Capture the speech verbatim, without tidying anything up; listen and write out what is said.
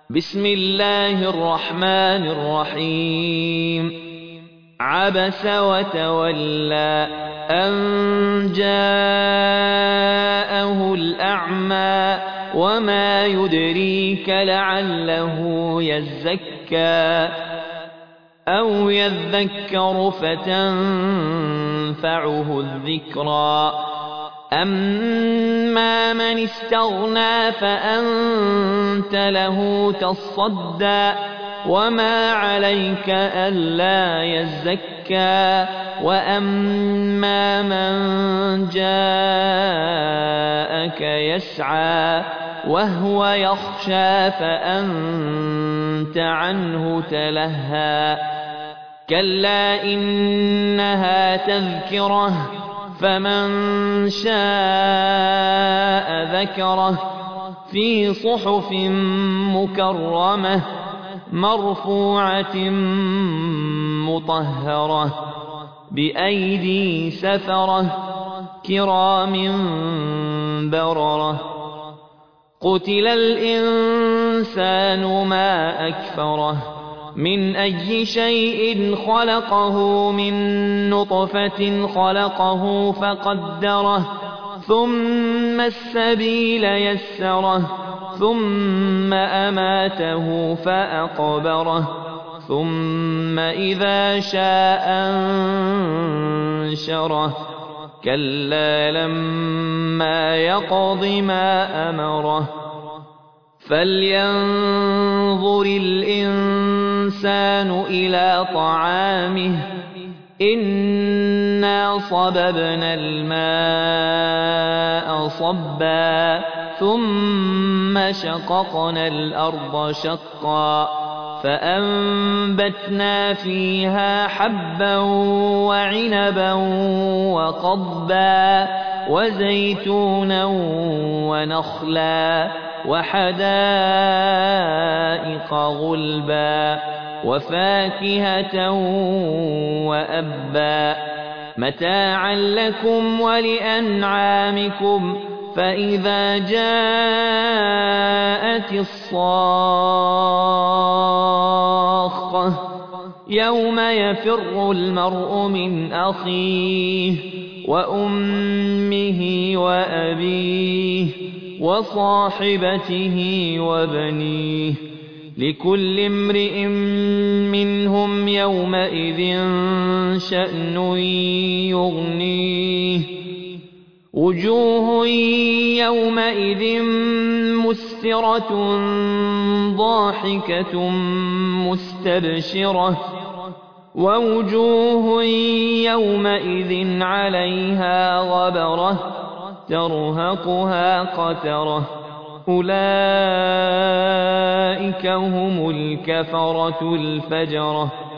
بسم الله الرحمن الرحيم عبس وتولى أن جاءه الأعمى وما يدريك لعله يزكى أو يذكر فتنفعه الذكرى أما من استغنى فأنت له تصدى وما عليك ألا يزكى وأما من جاءك يسعى وهو يخشى فأنت عنه تلهى كلا إنها تذكرة فمن شاء ذكره في صحف مكرمة مرفوعة مطهرة بأيدي سفرة كرام بررة قتل الإنسان ما أكفره من أي شيء خلقه من نطفة خلقه فقدره ثم السبيل يسره ثم أماته فأقبره ثم إذا شاء أنشره كلا لما يقض ما أمره فلينظر الإنسان إلى طعامه إنا صببنا الماء صبا ثم شققنا الأرض شقا فأنبتنا فيها حبا وعنبا وقضبا وزيتونا ونخلا وحدائق غلبا وفاكهة وأبا متاعا لكم ولأنعامكم فإذا جاءت الصاخة يوم يفر المرء من أخيه وأمه وأبيه وصاحبته وبنيه لكل امرئ منهم يومئذ شأن يغنيه وجوه يومئذ مسفرة ضاحكة مستبشرة ووجوه يومئذ عليها غبرة ترهقها قترة أولئك هم الكفرة الفجرة